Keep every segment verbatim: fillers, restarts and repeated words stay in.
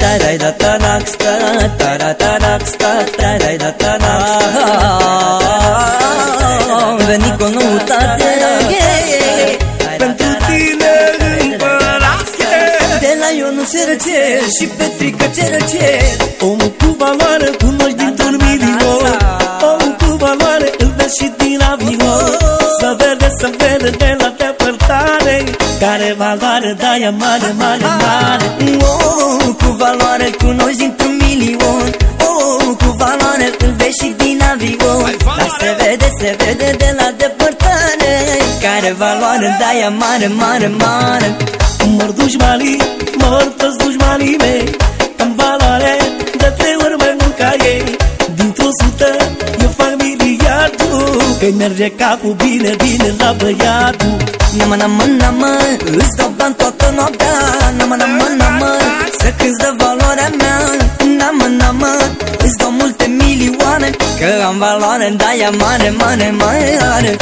tarai da tanaxta, taratanaxta, tarai da tanaxta. Veni cu o noutate, pentru tine împărase. de la Ionut se răce și Petrică ce răce. Omul cu valoare cunoști dintr-un milion. Omul cu valoare îl vezi și din avion. Să vede, să vede de la depărtare, care valoare dai mare, mare, mare. Omul cu valoare îl cunoști dintr-un milion. Omul cu valoare îl vezi și din avion. Dar se vede, se vede de la depărtare, care valoare dai mare, mare, mare. Mor dușmanii, mor toți dușmanii mei, în valoare de trei ori mai mult ca ei. Dintr-o sută eu fac miliardul, că-i merge capul bine, bine la băiatul. Namă, namă, namă, îți dau bani toată noaptea. Namă, namă, namă, să câți de valoarea mea. Namă, namă, îți dau multe milioane, că am valoare, da, ea mare, mare, mare.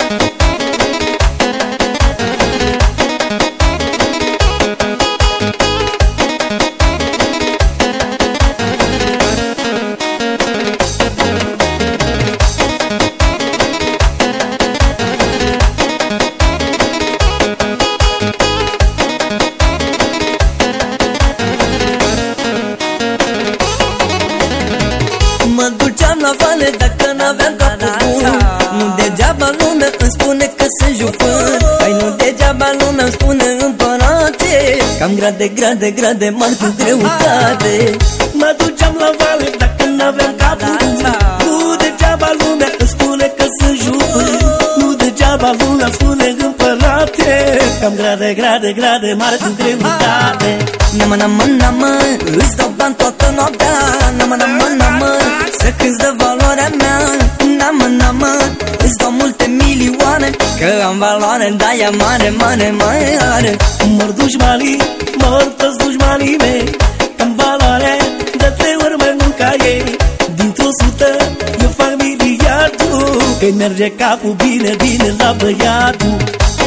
Mă duceam la vale dacă n-aveam capul bun. Nu degeaba lumea îmi spune că sunt jufân. Hai, nu degeaba lumea îmi spune împărate, că-am grade, grade, grade mari cu greutate. Mă duceam la vale dacă n-aveam capul bun. Nu degeaba lumea îmi spune că sunt jufân. Nu degeaba lumea îmi spune împărate, că-am grade, grade, grade mari cu greutate. Namă, namă, namă, îți dau bani toată noaptea. Namă, namă, namă, să câți de valoarea mea. Namă, namă, îți dau multe milioane, că am valoare, da, ea mare, mare, mare. Mor dușmanii, mor toți dușmanii mei, în valoare de trei ori mai mult ca ei. Dintr-o sută eu fac miliardul, că-i merge capul bine, bine la băiatul.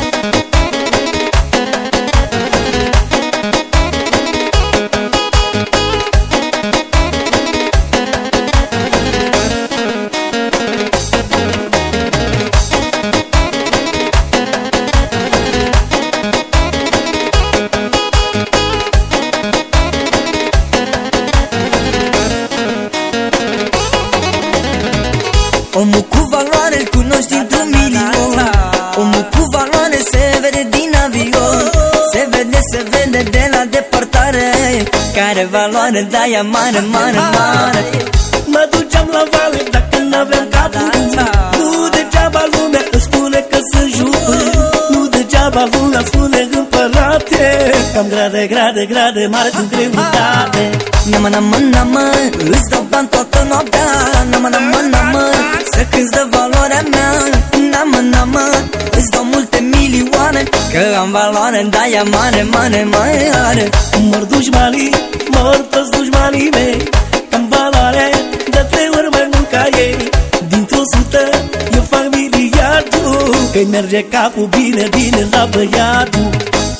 Omul cu valoare îl cunoști dintr-un milion. Omul cu valoare se vede din avion. Se vede, se vede de la depărtare, care valoare da, ea mare, mare, mare. Mă duceam la vale dacă n-aveam capul bun. Nu degeaba lumea îmi spune că sunt jufân. Nu degeaba lumea spune împărate, că-am grade, grade, grade mari cu greutate. Namă, namă, namă, îți dau bani toată noaptea. Namă, namă, namă, să câți de valoarea mea. Namă, namă, îți dau multe milioane, că am valoare, da, ea mare, mare, mare. Mor dușmanii, mor toți dușmanii mei, în valoare de trei ori mai mult ca ei. Dintr-o sută eu fac miliardul, că-i merge capul bine, bine la băiatul.